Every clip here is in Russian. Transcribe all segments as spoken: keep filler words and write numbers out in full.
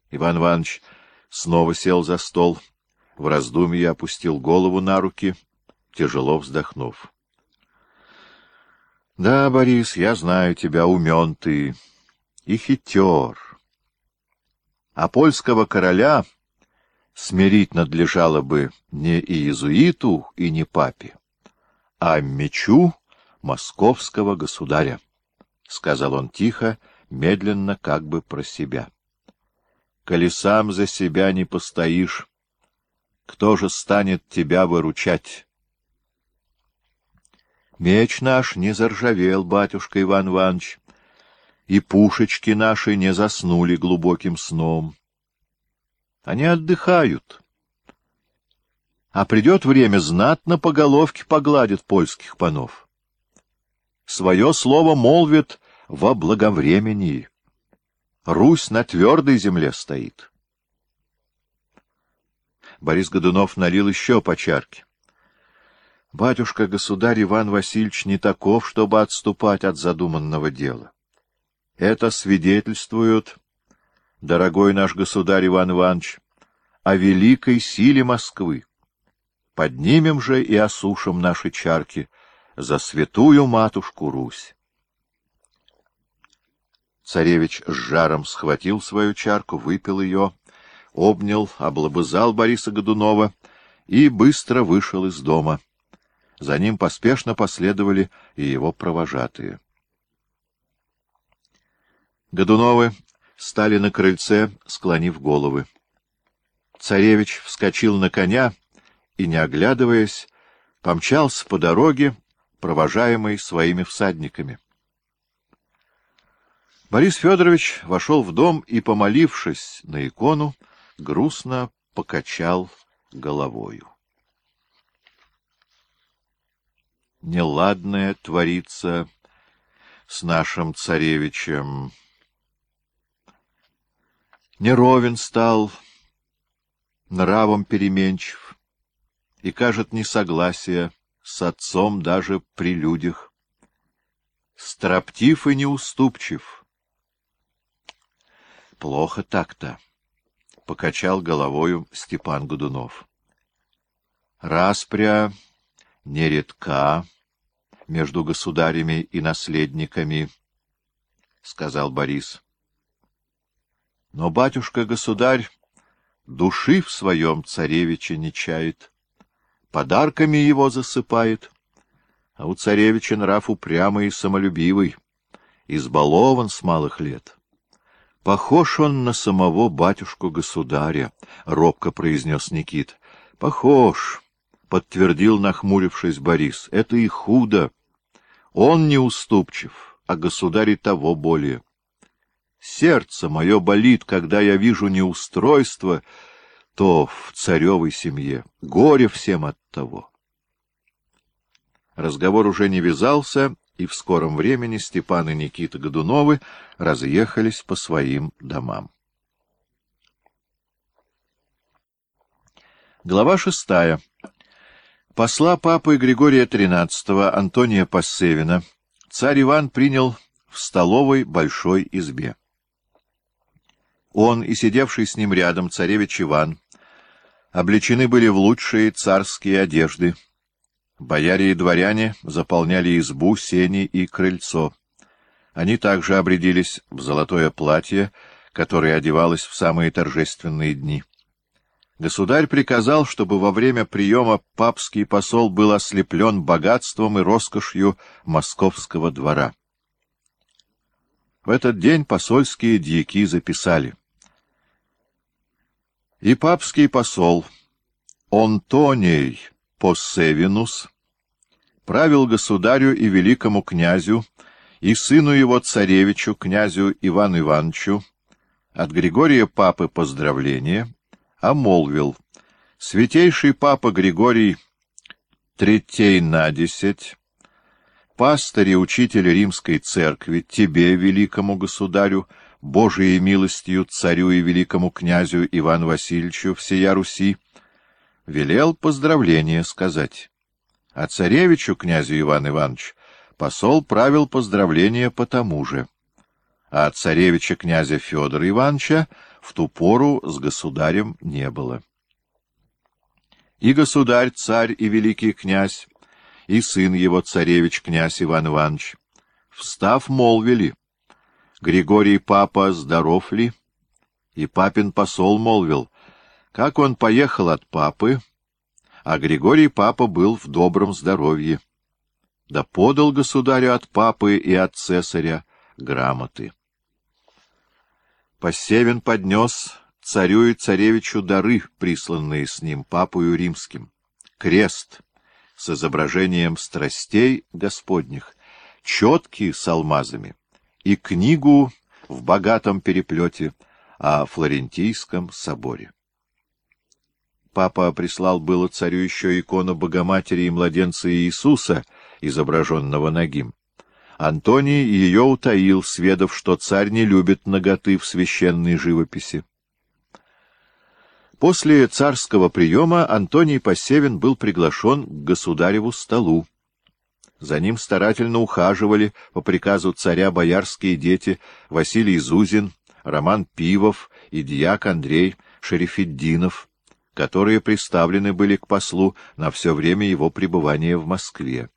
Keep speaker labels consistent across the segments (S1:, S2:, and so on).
S1: Иван Иванович снова сел за стол, в раздумье опустил голову на руки, тяжело вздохнув. — Да, Борис, я знаю тебя, умен ты и хитер. А польского короля смирить надлежало бы не иезуиту и не папе, а мечу московского государя, — сказал он тихо, медленно, как бы про себя. — Коли сам за себя не постоишь, кто же станет тебя выручать? Меч наш не заржавел, батюшка Иван Иванович, и пушечки наши не заснули глубоким сном. Они отдыхают. А придет время, знатно по головке погладит польских панов. Свое слово молвит во благовремении. Русь на твердой земле стоит. Борис Годунов налил еще по чарке. Батюшка, государь Иван Васильевич не таков, чтобы отступать от задуманного дела. Это свидетельствует, дорогой наш государь Иван Иванович, о великой силе Москвы. Поднимем же и осушим наши чарки за святую матушку Русь. Царевич с жаром схватил свою чарку, выпил ее, обнял, облобызал Бориса Годунова и быстро вышел из дома. За ним поспешно последовали и его провожатые. Годуновы стали на крыльце, склонив головы. Царевич вскочил на коня и, не оглядываясь, помчался по дороге, провожаемый своими всадниками. Борис Федорович вошел в дом и, помолившись на икону, грустно покачал головою. Неладное творится с нашим царевичем. Неровен стал, нравом переменчив, и, кажет, несогласие с отцом даже при людях. Строптив и неуступчив. Плохо так-то, — покачал головою Степан Годунов. Распря нередка между государями и наследниками, — сказал Борис. Но батюшка-государь души в своем царевиче не чает, подарками его засыпает, а у царевича нрав упрямый и самолюбивый, избалован с малых лет. Похож он на самого батюшку-государя, — робко произнес Никит. — Похож, — подтвердил, нахмурившись, Борис. — Это и худо. Он неуступчив, а государь и того более. Сердце мое болит, когда я вижу неустройство, то в царевой семье. Горе всем от того. Разговор уже не вязался, и в скором времени Степан и Никита Годуновы разъехались по своим домам. Глава шестая. Посла папы Григория тринадцатого Антония Пассевина царь Иван принял в столовой большой избе. Он и сидевший с ним рядом царевич Иван облечены были в лучшие царские одежды. Бояре и дворяне заполняли избу, сени и крыльцо. Они также обрядились в золотое платье, которое одевалось в самые торжественные дни. Государь приказал, чтобы во время приема папский посол был ослеплен богатством и роскошью московского двора. В этот день посольские дьяки записали: «И папский посол Антоний Пассевинус правил государю и великому князю и сыну его царевичу, князю Ивану Ивановичу, от Григория папы поздравления, а молвил: святейший папа Григорий Третей на десять, пастырь и учитель римской церкви, тебе, великому государю, Божией милостью царю и великому князю Ивану Васильевичу всея Руси, велел поздравления сказать. А царевичу, князю Ивану Ивановичу, посол правил поздравления по тому же. А царевича князя Федора Ивановича в ту пору с государем не было. И государь, царь и великий князь, и сын его, царевич князь Иван Иванович, встав, молвили: «Григорий папа здоров ли?» И папин посол молвил: «Как он поехал от папы, а Григорий папа был в добром здоровье. Да подал государю от папы и от цесаря грамоты». Поссевин поднес царю и царевичу дары, присланные с ним папою римским: крест с изображением страстей Господних, четки с алмазами и книгу в богатом переплете о Флорентийском соборе. Папа прислал было царю еще икону Богоматери и младенца Иисуса, изображенного нагим. Антоний ее утаил, сведав, что царь не любит наготы в священной живописи. После царского приема Антоний Поссевин был приглашен к государеву столу. За ним старательно ухаживали по приказу царя боярские дети Василий Зузин, Роман Пивов и дьяк Андрей Шерефетдинов, которые приставлены были к послу на все время его пребывания в Москве.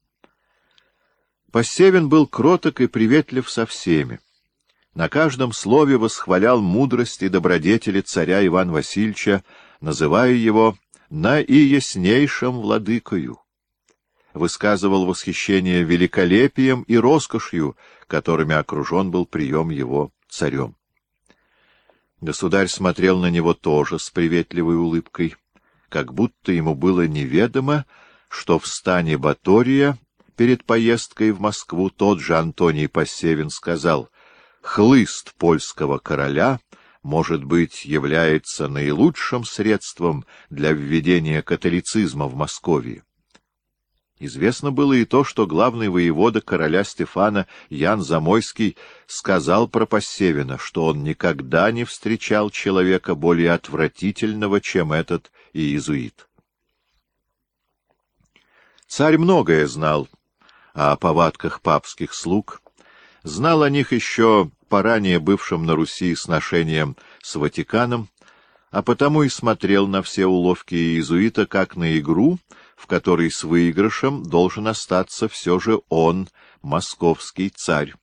S1: Поссевин был кроток и приветлив со всеми. На каждом слове восхвалял мудрость и добродетели царя Ивана Васильевича, называя его наияснейшим владыкою. Высказывал восхищение великолепием и роскошью, которыми окружен был прием его царем. Государь смотрел на него тоже с приветливой улыбкой, как будто ему было неведомо, что в стане Батория перед поездкой в Москву тот же Антоний Поссевин сказал: «Хлыст польского короля, может быть, является наилучшим средством для введения католицизма в Московии». Известно было и то, что главный воевода короля Стефана Ян Замойский сказал про Поссевина, что он никогда не встречал человека более отвратительного, чем этот иезуит. Царь многое знал о повадках папских слуг, знал о них еще по ранее бывшим на Руси сношениям с Ватиканом, а потому и смотрел на все уловки иезуита как на игру, в которой с выигрышем должен остаться все же он, московский царь.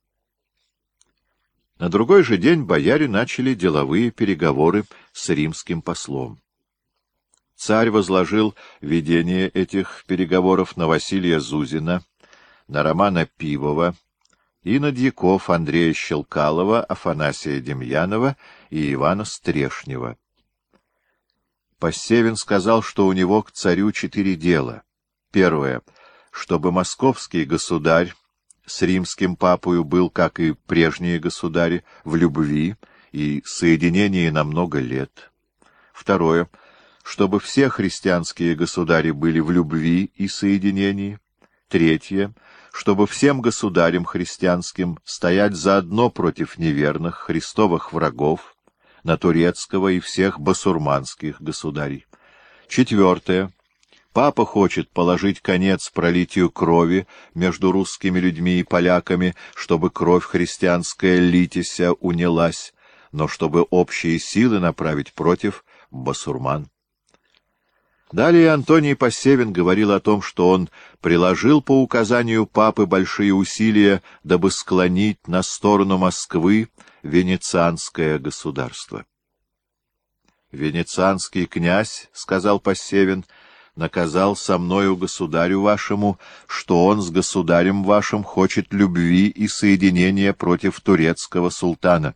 S1: На другой же день бояре начали деловые переговоры с римским послом. Царь возложил ведение этих переговоров на Василия Зузина, на Романа Пивова и на дьяков Андрея Щелкалова, Афанасия Демьянова и Ивана Стрешнева. Поссевин сказал, что у него к царю четыре дела. Первое — чтобы московский государь с римским папою был, как и прежние государи, в любви и соединении на много лет. Второе — чтобы все христианские государи были в любви и соединении. Третье — чтобы всем государям христианским стоять заодно против неверных христовых врагов, на турецкого и всех басурманских государей. Четвертое. Папа хочет положить конец пролитию крови между русскими людьми и поляками, чтобы кровь христианская литися унялась, но чтобы общие силы направить против басурман. Далее Антоний Поссевин говорил о том, что он приложил по указанию папы большие усилия, дабы склонить на сторону Москвы венецианское государство. «Венецианский князь, — сказал Поссевин, — наказал со мною государю вашему, что он с государем вашим хочет любви и соединения против турецкого султана».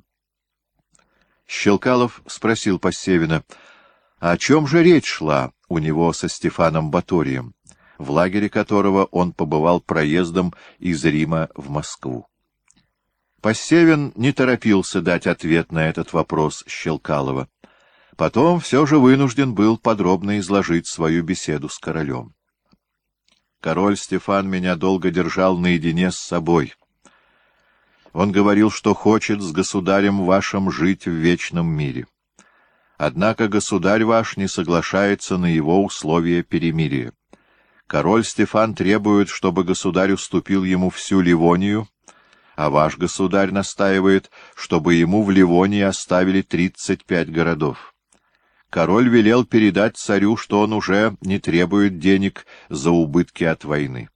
S1: Щелкалов спросил Поссевина, о чем же речь шла у него со Стефаном Баторием, в лагере которого он побывал проездом из Рима в Москву. Поссевин не торопился дать ответ на этот вопрос Щелкалова. Потом все же вынужден был подробно изложить свою беседу с королем. «Король Стефан меня долго держал наедине с собой. Он говорил, что хочет с государем вашим жить в вечном мире. Однако государь ваш не соглашается на его условия перемирия. Король Стефан требует, чтобы государь уступил ему всю Ливонию, а ваш государь настаивает, чтобы ему в Ливонии оставили тридцать пять городов. Король велел передать царю, что он уже не требует денег за убытки от войны.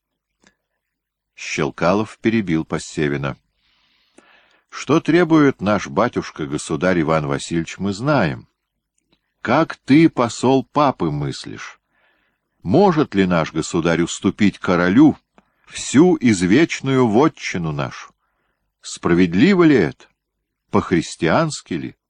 S1: Щелкалов перебил Постевина. Что требует наш батюшка-государь Иван Васильевич, мы знаем. Как ты, посол папы, мыслишь? Может ли наш государь уступить королю всю извечную вотчину нашу? Справедливо ли это? По-христиански ли?